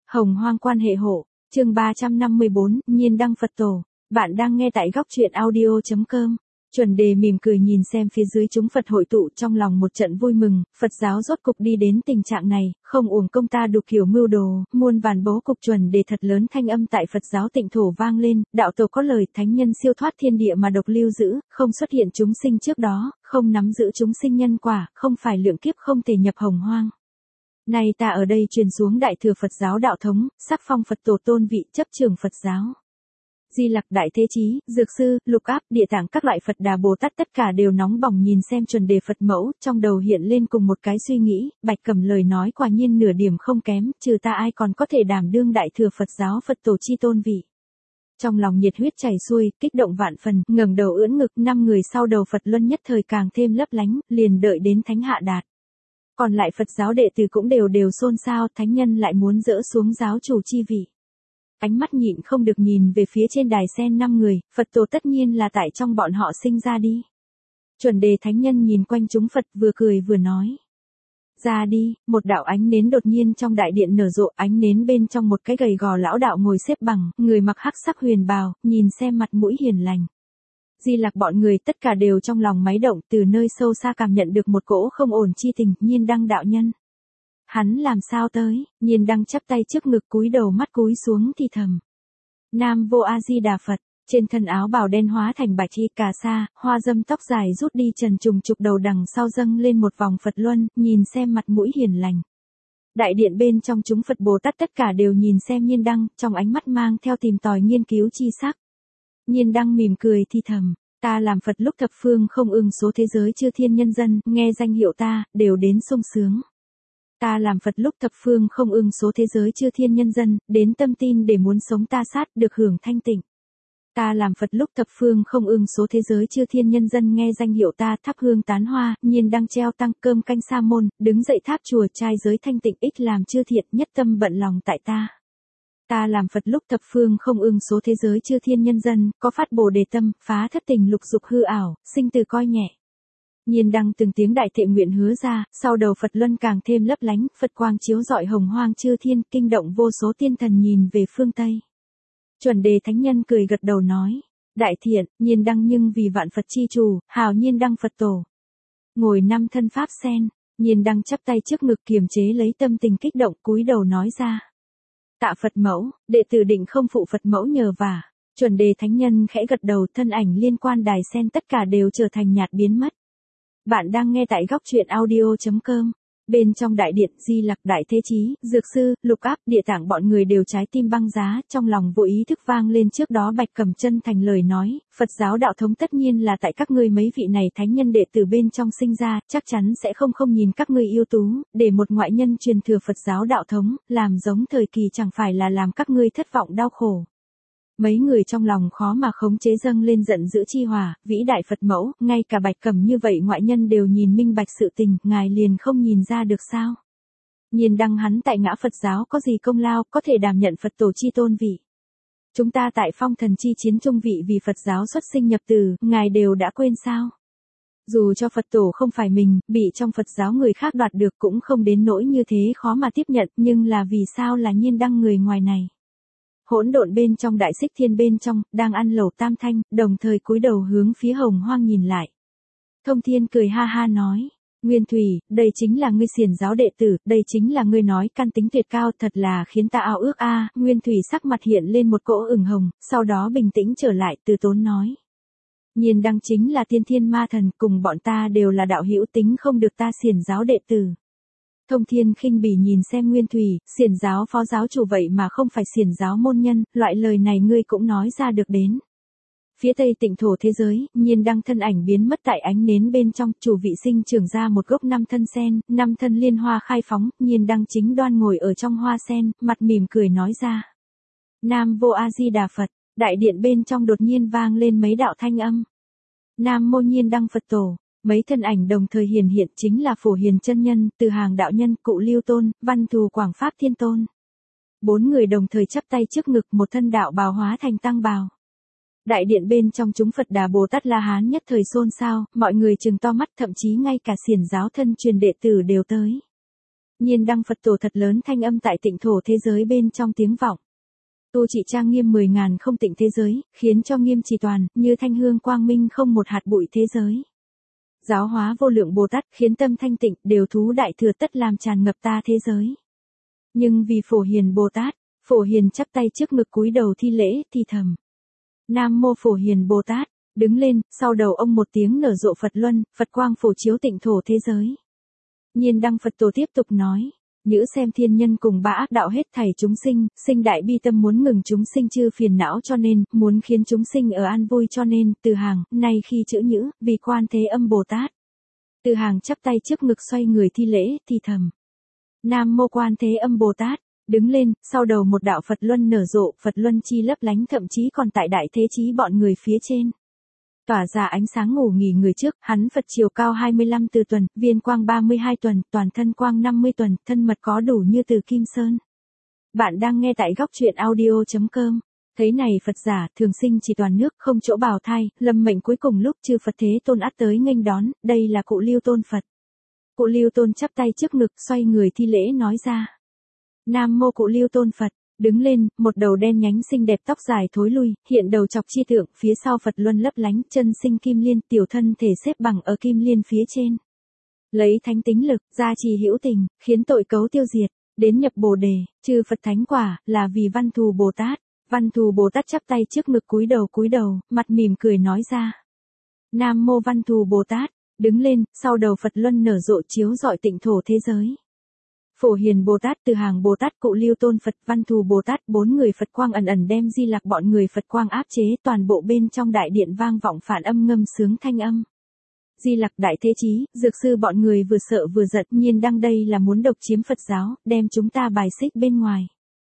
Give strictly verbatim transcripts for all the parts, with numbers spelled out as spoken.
Hồng Hoang quan hệ hộ, chương ba trăm năm mươi bốn, Nhiên Đăng Phật Tổ. Bạn đang nghe tại góc truyện audio chấm com. Chuẩn Đề mỉm cười nhìn xem phía dưới chúng Phật hội tụ, trong lòng một trận vui mừng, Phật giáo rốt cục đi đến tình trạng này, không uổng công ta đủ kiểu mưu đồ, muôn vàn bố cục. Chuẩn Đề thật lớn thanh âm tại Phật giáo Tịnh Thổ vang lên, đạo tổ có lời, thánh nhân siêu thoát thiên địa mà độc lưu giữ, không xuất hiện chúng sinh trước đó, không nắm giữ chúng sinh nhân quả, không phải lượng kiếp không thể nhập hồng hoang. Nay ta ở đây truyền xuống đại thừa Phật giáo đạo thống, sắc phong Phật tổ tôn vị, chấp trường Phật giáo. Di Lặc, Đại Thế Chí, Dược Sư, Lục Áp, Địa Tạng, các loại Phật Đà Bồ Tát tất cả đều nóng bỏng nhìn xem Chuẩn Đề Phật mẫu, trong đầu hiện lên cùng một cái suy nghĩ, Bạch Cầm lời nói quả nhiên nửa điểm không kém, trừ ta ai còn có thể đảm đương đại thừa Phật giáo Phật tổ chi tôn vị. Trong lòng nhiệt huyết chảy xuôi, kích động vạn phần, ngẩng đầu ưỡn ngực, năm người sau đầu Phật luân nhất thời càng thêm lấp lánh, liền đợi đến thánh hạ đạt. Còn lại Phật giáo đệ tử cũng đều đều xôn xao, thánh nhân lại muốn dỡ xuống giáo chủ chi vị. Ánh mắt nhịn không được nhìn về phía trên đài sen năm người, Phật tổ tất nhiên là tại trong bọn họ sinh ra đi. Chuẩn Đề thánh nhân nhìn quanh chúng Phật vừa cười vừa nói. Ra đi, một đạo ánh nến đột nhiên trong đại điện nở rộ, ánh nến bên trong một cái gầy gò lão đạo ngồi xếp bằng, người mặc hắc sắc huyền bào, nhìn xem mặt mũi hiền lành. Di Lặc bọn người tất cả đều trong lòng máy động, từ nơi sâu xa cảm nhận được một cỗ không ổn chi tình. Nhiên Đăng đạo nhân. Hắn làm sao tới? Nhiên Đăng chắp tay trước ngực, cúi đầu mắt cúi xuống thì thầm. Nam Vô A Di Đà Phật. Trên thân áo bào đen hóa thành bạch y cà sa, hoa dâm tóc dài rút đi trần trùng trục, đầu đằng sau dâng lên một vòng Phật luân, nhìn xem mặt mũi hiền lành. Đại điện bên trong chúng Phật Bồ Tát tất cả đều nhìn xem Nhiên Đăng, trong ánh mắt mang theo tìm tòi nghiên cứu chi sắc. Nhiên Đăng mỉm cười thì thầm, ta làm Phật lúc thập phương không ưng số thế giới chư thiên nhân dân, nghe danh hiệu ta, đều đến sung sướng. Ta làm Phật lúc thập phương không ưng số thế giới chư thiên nhân dân, đến tâm tin để muốn sống ta sát, được hưởng thanh tịnh. Ta làm Phật lúc thập phương không ưng số thế giới chư thiên nhân dân nghe danh hiệu ta, thắp hương tán hoa, Nhiên Đăng treo tăng cơm canh sa môn, đứng dậy tháp chùa trai giới thanh tịnh, ích làm chư thiện, nhất tâm bận lòng tại ta. Ta làm Phật lúc thập phương không ưng số thế giới chư thiên nhân dân, có phát Bồ Đề tâm, phá thất tình lục dục hư ảo, sinh từ coi nhẹ. Nhiên Đăng từng tiếng đại thệ nguyện hứa ra, sau đầu Phật luân càng thêm lấp lánh, Phật quang chiếu rọi hồng hoang chư thiên, kinh động vô số tiên thần nhìn về phương Tây. Chuẩn Đề thánh nhân cười gật đầu nói, đại thiện, Nhiên Đăng nhưng vì vạn Phật chi chủ, hào Nhiên Đăng Phật tổ. Ngồi năm thân pháp sen, Nhiên Đăng chắp tay trước ngực kiềm chế lấy tâm tình kích động, cúi đầu nói ra. Tạ Phật mẫu, đệ tử định không phụ Phật mẫu nhờ vả. Chuẩn Đề thánh nhân khẽ gật đầu, thân ảnh liên quan đài sen tất cả đều trở thành nhạt biến mất. Bạn đang nghe tại góc truyện audio chấm com. Bên trong đại điện, Di Lặc, Đại Thế Chí, Dược Sư, Lục Áp, Địa Tạng bọn người đều trái tim băng giá, trong lòng vô ý thức vang lên trước đó Bạch Cầm chân thành lời nói, Phật giáo đạo thống tất nhiên là tại các ngươi mấy vị này thánh nhân đệ tử bên trong sinh ra, chắc chắn sẽ không không nhìn các ngươi ưu tú, để một ngoại nhân truyền thừa Phật giáo đạo thống, làm giống thời kỳ chẳng phải là làm các ngươi thất vọng đau khổ. Mấy người trong lòng khó mà khống chế dâng lên giận dữ chi hỏa, vĩ đại Phật mẫu, ngay cả Bạch Cầm như vậy ngoại nhân đều nhìn minh bạch sự tình, ngài liền không nhìn ra được sao? Nhiên Đăng hắn tại ngã Phật giáo có gì công lao, có thể đảm nhận Phật tổ chi tôn vị. Chúng ta tại phong thần chi chiến trung vị vì Phật giáo xuất sinh nhập tử, ngài đều đã quên sao? Dù cho Phật tổ không phải mình, bị trong Phật giáo người khác đoạt được cũng không đến nỗi như thế khó mà tiếp nhận, nhưng là vì sao là Nhiên Đăng người ngoài này? Hỗn độn bên trong đại xích thiên bên trong, đang ăn lẩu tam thanh, đồng thời cúi đầu hướng phía hồng hoang nhìn lại. Thông Thiên cười ha ha nói, Nguyên Thủy, đây chính là ngươi xiển giáo đệ tử, đây chính là ngươi nói căn tính tuyệt cao, thật là khiến ta ao ước a. À. Nguyên Thủy sắc mặt hiện lên một cỗ ửng hồng, sau đó bình tĩnh trở lại, từ tốn nói. Nhiên Đăng chính là tiên thiên ma thần, cùng bọn ta đều là đạo hữu, tính không được ta xiển giáo đệ tử. Thông Thiên khinh bỉ nhìn xem Nguyên Thủy, xiển giáo phó giáo chủ vậy mà không phải xiển giáo môn nhân, loại lời này ngươi cũng nói ra được đến. Phía Tây Tịnh Thổ thế giới, Nhiên Đăng thân ảnh biến mất tại ánh nến bên trong, chủ vị sinh trưởng ra một gốc năm thân sen, năm thân liên hoa khai phóng, Nhiên Đăng chính đoan ngồi ở trong hoa sen, mặt mỉm cười nói ra. Nam Vô A Di Đà Phật, đại điện bên trong đột nhiên vang lên mấy đạo thanh âm. Nam Mô Nhiên Đăng Phật Tổ. Mấy thân ảnh đồng thời hiển hiện chính là Phổ Hiền chân nhân, Từ Hàng đạo nhân, Cụ Lưu Tôn, Văn Thù Quảng Pháp Thiên Tôn. Bốn người đồng thời chắp tay trước ngực, một thân đạo bào hóa thành tăng bào. Đại điện bên trong chúng Phật Đà Bồ Tát La Hán nhất thời xôn xao, mọi người trừng to mắt, thậm chí ngay cả xiển giáo thân truyền đệ tử đều tới. Nhiên đăng Phật tổ thật lớn thanh âm tại tịnh thổ thế giới bên trong tiếng vọng. Tu trị trang nghiêm mười ngàn không tịnh thế giới, khiến cho nghiêm trì toàn, như thanh hương quang minh không một hạt bụi thế giới. Giáo hóa vô lượng Bồ Tát, khiến tâm thanh tịnh, đều thú đại thừa tất làm tràn ngập ta thế giới. Nhưng vì Phổ Hiền Bồ Tát, Phổ Hiền chắp tay trước ngực cúi đầu thi lễ, thì thầm. Nam mô Phổ Hiền Bồ Tát, đứng lên, sau đầu ông một tiếng nở rộ Phật luân, Phật quang phổ chiếu tịnh thổ thế giới. Nhiên đăng Phật tổ tiếp tục nói. Nhữ xem thiên nhân cùng ba ác đạo hết thảy chúng sinh, sinh đại bi tâm muốn ngừng chúng sinh chư phiền não cho nên, muốn khiến chúng sinh ở an vui cho nên, từ hàng, nay khi chữ nhữ, vì Quan Thế Âm Bồ Tát. Từ hàng chắp tay trước ngực xoay người thi lễ, thì thầm. Nam mô Quan Thế Âm Bồ Tát, đứng lên, sau đầu một đạo Phật luân nở rộ, Phật luân chi lấp lánh thậm chí còn tại đại thế chí bọn người phía trên. Tỏa ra ánh sáng ngủ nghỉ người trước, hắn Phật chiều cao hai mươi lăm từ tuần, viên quang ba mươi hai tuần, toàn thân quang năm mươi tuần, thân mật có đủ như từ kim sơn. Bạn đang nghe tại góc truyện audio chấm com. Thấy này Phật giả, thường sinh chỉ toàn nước, không chỗ bào thai, lâm mệnh cuối cùng lúc chư Phật thế tôn ắt tới nghênh đón, đây là cụ Lưu Tôn Phật. Cụ Lưu Tôn chắp tay trước ngực, xoay người thi lễ nói ra. Nam mô cụ Lưu Tôn Phật. Đứng lên, một đầu đen nhánh xinh đẹp tóc dài thối lui, hiện đầu chọc chi tượng, phía sau Phật luân lấp lánh, chân sinh kim liên, tiểu thân thể xếp bằng ở kim liên phía trên. Lấy thánh tính lực, gia trì hữu tình, khiến tội cấu tiêu diệt, đến nhập Bồ đề, chư Phật thánh quả, là vì Văn Thù Bồ Tát. Văn Thù Bồ Tát chắp tay trước ngực cúi đầu cúi đầu, mặt mỉm cười nói ra. Nam mô Văn Thù Bồ Tát, đứng lên, sau đầu Phật luân nở rộ chiếu rọi tịnh thổ thế giới. Phổ Hiền Bồ Tát, Từ Hàng Bồ Tát, Cụ Lưu Tôn Phật, Văn Thù Bồ Tát, bốn người Phật quang ẩn ẩn đem Di Lặc bọn người Phật quang áp chế, toàn bộ bên trong đại điện vang vọng phản âm ngâm sướng thanh âm. Di Lặc đại thế chí, dược sư bọn người vừa sợ vừa giận, Nhiên đăng đây là muốn độc chiếm Phật giáo, đem chúng ta bài xích bên ngoài.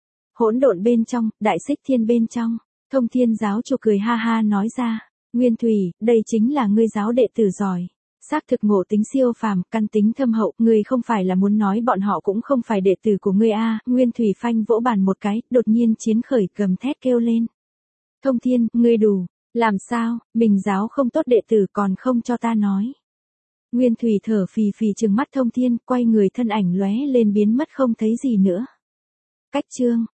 Hỗn độn bên trong, đại xích thiên bên trong, Thông Thiên giáo chủ cười ha ha nói ra, Nguyên Thủy, đây chính là ngươi giáo đệ tử giỏi. Xác thực ngộ tính siêu phàm, căn tính thâm hậu, ngươi không phải là muốn nói bọn họ cũng không phải đệ tử của ngươi a? À. Nguyên Thủy phanh vỗ bàn một cái, đột nhiên chiến khởi gầm thét kêu lên. Thông Thiên, ngươi đủ, làm sao, mình giáo không tốt đệ tử còn không cho ta nói. Nguyên Thủy thở phì phì trừng mắt Thông Thiên, quay người thân ảnh lóe lên biến mất không thấy gì nữa. Cách chương